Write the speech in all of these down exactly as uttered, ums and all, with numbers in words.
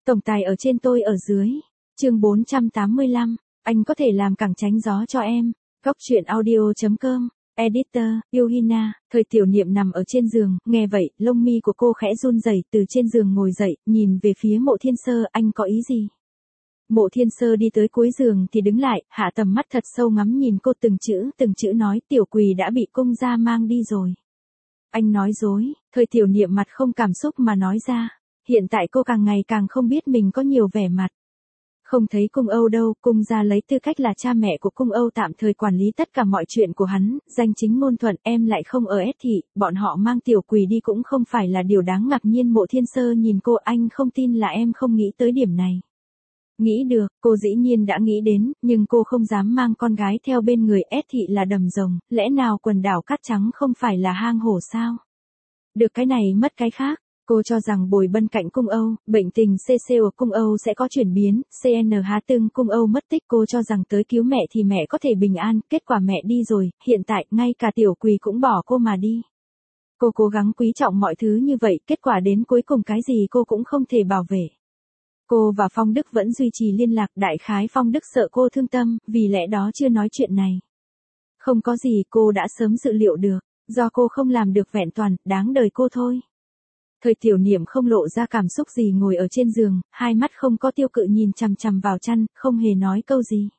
Tổng tài ở trên tôi ở dưới. Chương bốn trăm tám mươi lăm, anh có thể làm cẳng tránh gió cho em. Góc truyện audio chấm com. Editor, Yuhina. Thời Tiểu Niệm nằm ở trên giường, nghe vậy, lông mi của cô khẽ run rẩy, từ trên giường ngồi dậy, nhìn về phía Mộ Thiên Sơ, anh có ý gì? Mộ Thiên Sơ đi tới cuối giường thì đứng lại, hạ tầm mắt thật sâu ngắm nhìn cô, từng chữ, từng chữ nói, Tiểu Quỳ đã bị cung gia mang đi rồi. Anh nói dối. Thời Tiểu Niệm mặt không cảm xúc mà nói ra. Hiện tại cô càng ngày càng không biết mình có nhiều vẻ mặt. Không thấy cung Âu đâu, cung gia lấy tư cách là cha mẹ của cung Âu tạm thời quản lý tất cả mọi chuyện của hắn, danh chính ngôn thuận, em lại không ở S thị, bọn họ mang Tiểu Quỳ đi cũng không phải là điều đáng ngạc nhiên. Mộ Thiên Sơ nhìn cô, anh không tin là em không nghĩ tới điểm này. Nghĩ được, cô dĩ nhiên đã nghĩ đến, nhưng cô không dám mang con gái theo bên người. S thị là đầm rồng, lẽ nào quần đảo Cát Trắng không phải là hang hổ sao? Được cái này mất cái khác. Cô cho rằng bồi bên cạnh cung Âu, bệnh tình xê xê ở cung Âu sẽ có chuyển biến, xê en há tương cung Âu mất tích, cô cho rằng tới cứu mẹ thì mẹ có thể bình an, kết quả mẹ đi rồi, hiện tại ngay cả Tiểu Quỳ cũng bỏ cô mà đi. Cô cố gắng quý trọng mọi thứ như vậy, kết quả đến cuối cùng cái gì cô cũng không thể bảo vệ. Cô và Phong Đức vẫn duy trì liên lạc, đại khái Phong Đức sợ cô thương tâm, vì lẽ đó chưa nói chuyện này. Không có gì, cô đã sớm dự liệu được, do cô không làm được vẹn toàn, đáng đời cô thôi. Thời Tiểu Niệm không lộ ra cảm xúc gì, ngồi ở trên giường, hai mắt không có tiêu cự nhìn chằm chằm vào chăn, không hề nói câu gì.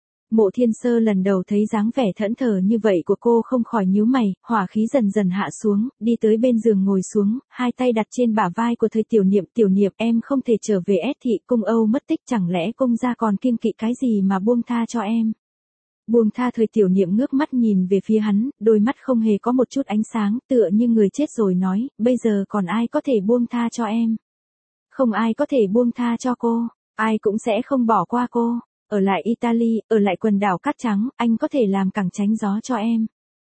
Mộ Thiên Sơ lần đầu thấy dáng vẻ thẫn thờ như vậy của cô không khỏi nhíu mày, hỏa khí dần dần hạ xuống, đi tới bên giường ngồi xuống, hai tay đặt trên bả vai của Thời Tiểu Niệm. Tiểu Niệm, em không thể trở về S thị, cung Âu mất tích, chẳng lẽ cung gia còn kiêng kỵ cái gì mà buông tha cho em? Buông tha? Thời Tiểu Niệm ngước mắt nhìn về phía hắn, đôi mắt không hề có một chút ánh sáng, tựa như người chết rồi nói, bây giờ còn ai có thể buông tha cho em? Không ai có thể buông tha cho cô, ai cũng sẽ không bỏ qua cô. Ở lại Italy, ở lại quần đảo Cát Trắng, anh có thể làm cẳng tránh gió cho em.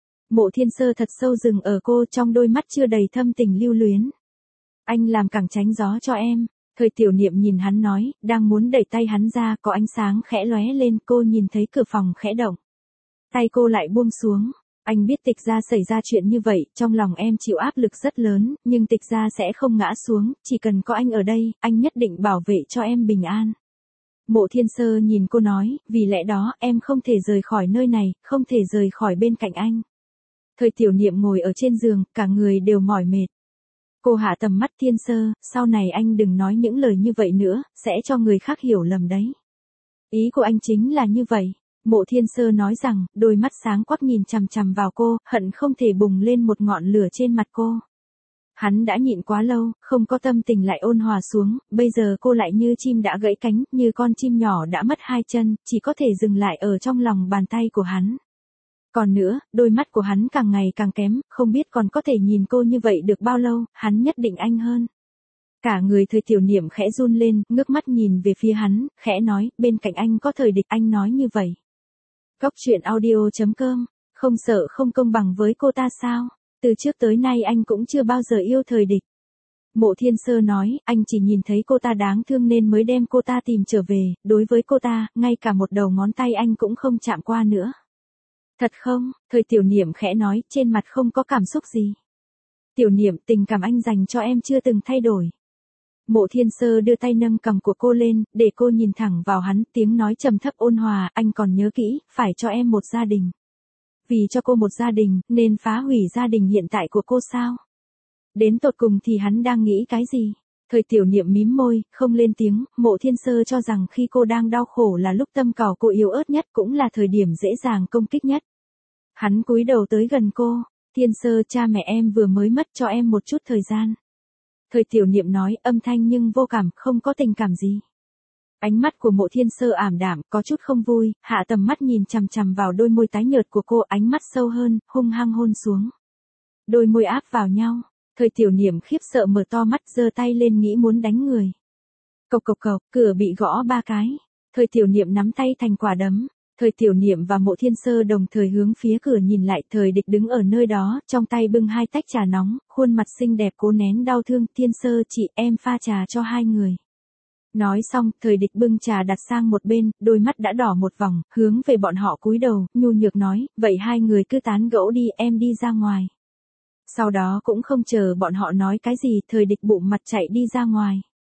Mộ Thiên Sơ thật sâu dừng ở cô, trong đôi mắt chưa đầy thâm tình lưu luyến. Anh làm cẳng tránh gió cho em. Thời Tiểu Niệm nhìn hắn nói, đang muốn đẩy tay hắn ra, có ánh sáng khẽ lóe lên, cô nhìn thấy cửa phòng khẽ động. Tay cô lại buông xuống. Anh biết Tịch gia xảy ra chuyện như vậy, trong lòng em chịu áp lực rất lớn, nhưng Tịch gia sẽ không ngã xuống, chỉ cần có anh ở đây, anh nhất định bảo vệ cho em bình an. Mộ Thiên Sơ nhìn cô nói, vì lẽ đó em không thể rời khỏi nơi này, không thể rời khỏi bên cạnh anh. Thời Tiểu Niệm ngồi ở trên giường, cả người đều mỏi mệt. Cô hạ tầm mắt. Thiên Sơ, sau này anh đừng nói những lời như vậy nữa, sẽ cho người khác hiểu lầm đấy. Ý của anh chính là như vậy. Mộ Thiên Sơ nói rằng, đôi mắt sáng quắc nhìn chằm chằm vào cô, hận không thể bùng lên một ngọn lửa trên mặt cô. Hắn đã nhịn quá lâu, không có tâm tình lại ôn hòa xuống, bây giờ cô lại như chim đã gãy cánh, như con chim nhỏ đã mất hai chân, chỉ có thể dừng lại ở trong lòng bàn tay của hắn. Còn nữa, đôi mắt của hắn càng ngày càng kém, không biết còn có thể nhìn cô như vậy được bao lâu, hắn nhất định anh hơn. Cả người Thời Tiểu Niệm khẽ run lên, ngước mắt nhìn về phía hắn, khẽ nói, bên cạnh anh có Thời Địch, anh nói như vậy. Góc truyện audio chấm com, không sợ không công bằng với cô ta sao? Từ trước tới nay anh cũng chưa bao giờ yêu Thời Địch. Mộ Thiên Sơ nói, anh chỉ nhìn thấy cô ta đáng thương nên mới đem cô ta tìm trở về, đối với cô ta, ngay cả một đầu ngón tay anh cũng không chạm qua nữa. Thật không? Thời Tiểu Niệm khẽ nói, trên mặt không có cảm xúc gì. Tiểu Niệm, tình cảm anh dành cho em chưa từng thay đổi. Mộ Thiên Sơ đưa tay nâng cằm của cô lên, để cô nhìn thẳng vào hắn, tiếng nói trầm thấp ôn hòa, anh còn nhớ kỹ, phải cho em một gia đình. Vì cho cô một gia đình, nên phá hủy gia đình hiện tại của cô sao? Đến tột cùng thì hắn đang nghĩ cái gì? Thời Tiểu Niệm mím môi, không lên tiếng. Mộ Thiên Sơ cho rằng khi cô đang đau khổ là lúc tâm cào cô yếu ớt nhất, cũng là thời điểm dễ dàng công kích nhất. Hắn cúi đầu tới gần cô. Thiên Sơ, cha mẹ em vừa mới mất, cho em một chút thời gian. Thời Tiểu Niệm nói, âm thanh nhưng vô cảm, không có tình cảm gì. Ánh mắt của Mộ Thiên Sơ ảm đạm, có chút không vui, hạ tầm mắt nhìn chằm chằm vào đôi môi tái nhợt của cô, ánh mắt sâu hơn, hung hăng hôn xuống. Đôi môi áp vào nhau. Thời Tiểu Niệm khiếp sợ mở to mắt, giơ tay lên nghĩ muốn đánh người. Cộc cộc cộc, cửa bị gõ ba cái. Thời Tiểu Niệm nắm tay thành quả đấm. Thời Tiểu Niệm và Mộ Thiên Sơ đồng thời hướng phía cửa nhìn lại, Thời Địch đứng ở nơi đó, trong tay bưng hai tách trà nóng, khuôn mặt xinh đẹp cố nén đau thương. Thiên Sơ, chị, em pha trà cho hai người. Nói xong, Thời Địch bưng trà đặt sang một bên, đôi mắt đã đỏ một vòng, hướng về bọn họ cúi đầu, nhu nhược nói, vậy hai người cứ tán gẫu đi, em đi ra ngoài. Sau đó cũng không chờ bọn họ nói cái gì, Thời Địch bụng mặt chạy đi ra ngoài.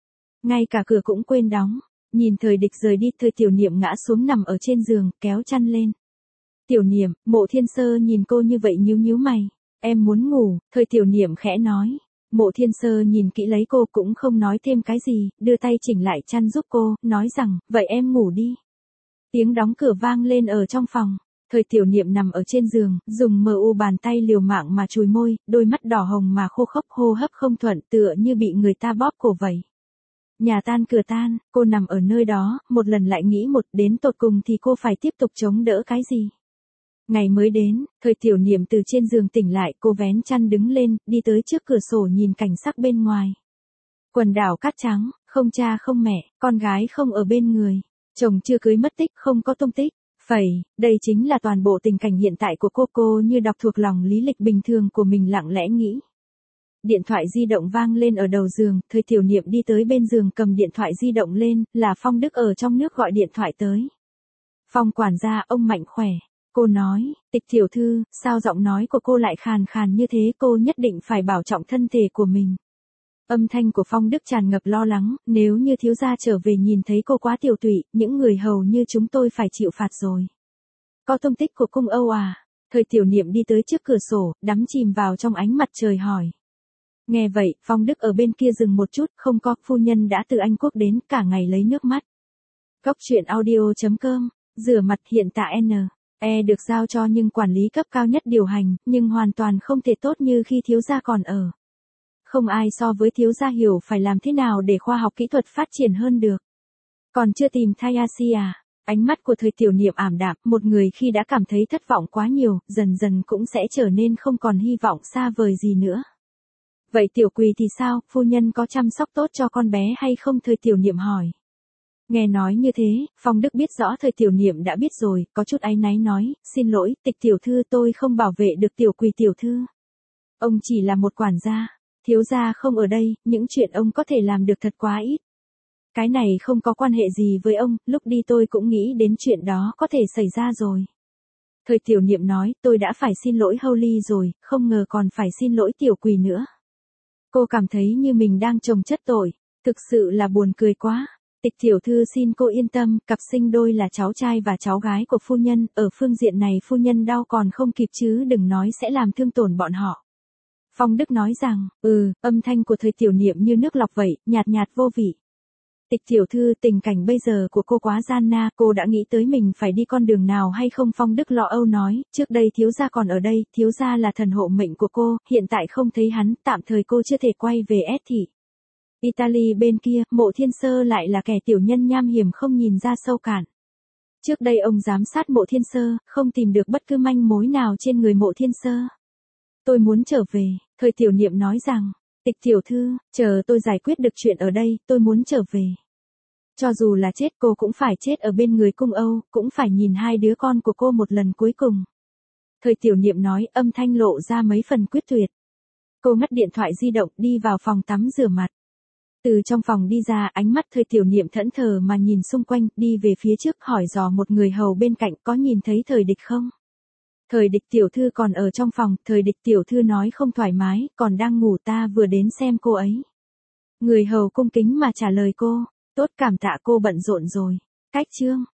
Ngay cả cửa cũng quên đóng. Nhìn Thời Địch rời đi, Thời Tiểu Niệm ngã xuống nằm ở trên giường, kéo chăn lên. Tiểu Niệm, Mộ Thiên Sơ nhìn cô như vậy nhíu nhíu mày. Em muốn ngủ, Thời Tiểu Niệm khẽ nói. Mộ Thiên Sơ nhìn kỹ lấy cô cũng không nói thêm cái gì, đưa tay chỉnh lại chăn giúp cô, nói rằng, vậy em ngủ đi. Tiếng đóng cửa vang lên ở trong phòng. Thời Tiểu Niệm nằm ở trên giường, dùng mờ u bàn tay liều mạng mà chùi môi, đôi mắt đỏ hồng mà khô khốc, hô hấp không thuận, tựa như bị người ta bóp cổ vậy. Nhà tan cửa tan, cô nằm ở nơi đó, một lần lại nghĩ một, đến tột cùng thì cô phải tiếp tục chống đỡ cái gì. Ngày mới đến, Thời Tiểu Niệm từ trên giường tỉnh lại, cô vén chăn đứng lên, đi tới trước cửa sổ nhìn cảnh sắc bên ngoài. Quần đảo cát trắng, không cha không mẹ, con gái không ở bên người, chồng chưa cưới mất tích, không có tung tích. Phẩy, đây chính là toàn bộ tình cảnh hiện tại của cô. Cô như đọc thuộc lòng lý lịch bình thường của mình, lặng lẽ nghĩ. Điện thoại di động vang lên ở đầu giường, Thời Tiểu Niệm đi tới bên giường cầm điện thoại di động lên, là Phong Đức ở trong nước gọi điện thoại tới. Phong quản gia, ông mạnh khỏe. Cô nói, Tịch tiểu thư, sao giọng nói của cô lại khàn khàn như thế, cô nhất định phải bảo trọng thân thể của mình. Âm thanh của Phong Đức tràn ngập lo lắng, nếu như thiếu gia trở về nhìn thấy cô quá tiểu tụy, những người hầu như chúng tôi phải chịu phạt rồi. Có tung tích của cung Âu à? Thời Tiểu Niệm đi tới trước cửa sổ, đắm chìm vào trong ánh mặt trời hỏi. Nghe vậy, Phong Đức ở bên kia dừng một chút, không có, phu nhân đã từ Anh Quốc đến, cả ngày lấy nước mắt. Góc truyện audio chấm com, rửa mặt hiện tại N. E được giao cho nhưng quản lý cấp cao nhất điều hành, nhưng hoàn toàn không thể tốt như khi thiếu gia còn ở. Không ai so với thiếu gia hiểu phải làm thế nào để khoa học kỹ thuật phát triển hơn được. Còn chưa tìm thai Asia, ánh mắt của Thời Tiểu Niệm ảm đạm, một người khi đã cảm thấy thất vọng quá nhiều, dần dần cũng sẽ trở nên không còn hy vọng xa vời gì nữa. Vậy Tiểu Quỳ thì sao, phu nhân có chăm sóc tốt cho con bé hay không? Thời Tiểu Niệm hỏi. Nghe nói như thế, Phong Đức biết rõ Thời Tiểu Niệm đã biết rồi, có chút áy náy nói, xin lỗi, Tịch tiểu thư, tôi không bảo vệ được Tiểu Quỳ tiểu thư. Ông chỉ là một quản gia, thiếu gia không ở đây, những chuyện ông có thể làm được thật quá ít. Cái này không có quan hệ gì với ông, lúc đi tôi cũng nghĩ đến chuyện đó có thể xảy ra rồi. Thời Tiểu Niệm nói, tôi đã phải xin lỗi Holly rồi, không ngờ còn phải xin lỗi Tiểu Quỳ nữa. Cô cảm thấy như mình đang chồng chất tội, thực sự là buồn cười quá. Tịch tiểu thư xin cô yên tâm, cặp sinh đôi là cháu trai và cháu gái của phu nhân, ở phương diện này phu nhân đau còn không kịp chứ đừng nói sẽ làm thương tổn bọn họ. Phong Đức nói rằng, ừ, âm thanh của Thời Tiểu Niệm như nước lọc vậy, nhạt nhạt vô vị. Tịch tiểu thư, tình cảnh bây giờ của cô quá gian nan, cô đã nghĩ tới mình phải đi con đường nào hay không? Phong Đức lo âu nói, trước đây thiếu gia còn ở đây, thiếu gia là thần hộ mệnh của cô, hiện tại không thấy hắn, tạm thời cô chưa thể quay về S thị. Italy bên kia, Mộ Thiên Sơ lại là kẻ tiểu nhân nham hiểm không nhìn ra sâu cạn. Trước đây ông giám sát Mộ Thiên Sơ, không tìm được bất cứ manh mối nào trên người Mộ Thiên Sơ. Tôi muốn trở về, Thời Tiểu Niệm nói rằng, Tịch tiểu thư, chờ tôi giải quyết được chuyện ở đây, tôi muốn trở về. Cho dù là chết cô cũng phải chết ở bên người cung Âu, cũng phải nhìn hai đứa con của cô một lần cuối cùng. Thời Tiểu Niệm nói, âm thanh lộ ra mấy phần quyết tuyệt. Cô ngắt điện thoại di động, đi vào phòng tắm rửa mặt. Từ trong phòng đi ra, ánh mắt Thời Tiểu Niệm thẫn thờ mà nhìn xung quanh, đi về phía trước hỏi dò một người hầu bên cạnh, có nhìn thấy Thời Địch không? Thời Địch tiểu thư còn ở trong phòng, Thời Địch tiểu thư nói không thoải mái, còn đang ngủ, ta vừa đến xem cô ấy. Người hầu cung kính mà trả lời cô, tốt, cảm tạ cô bận rộn rồi. Cách chương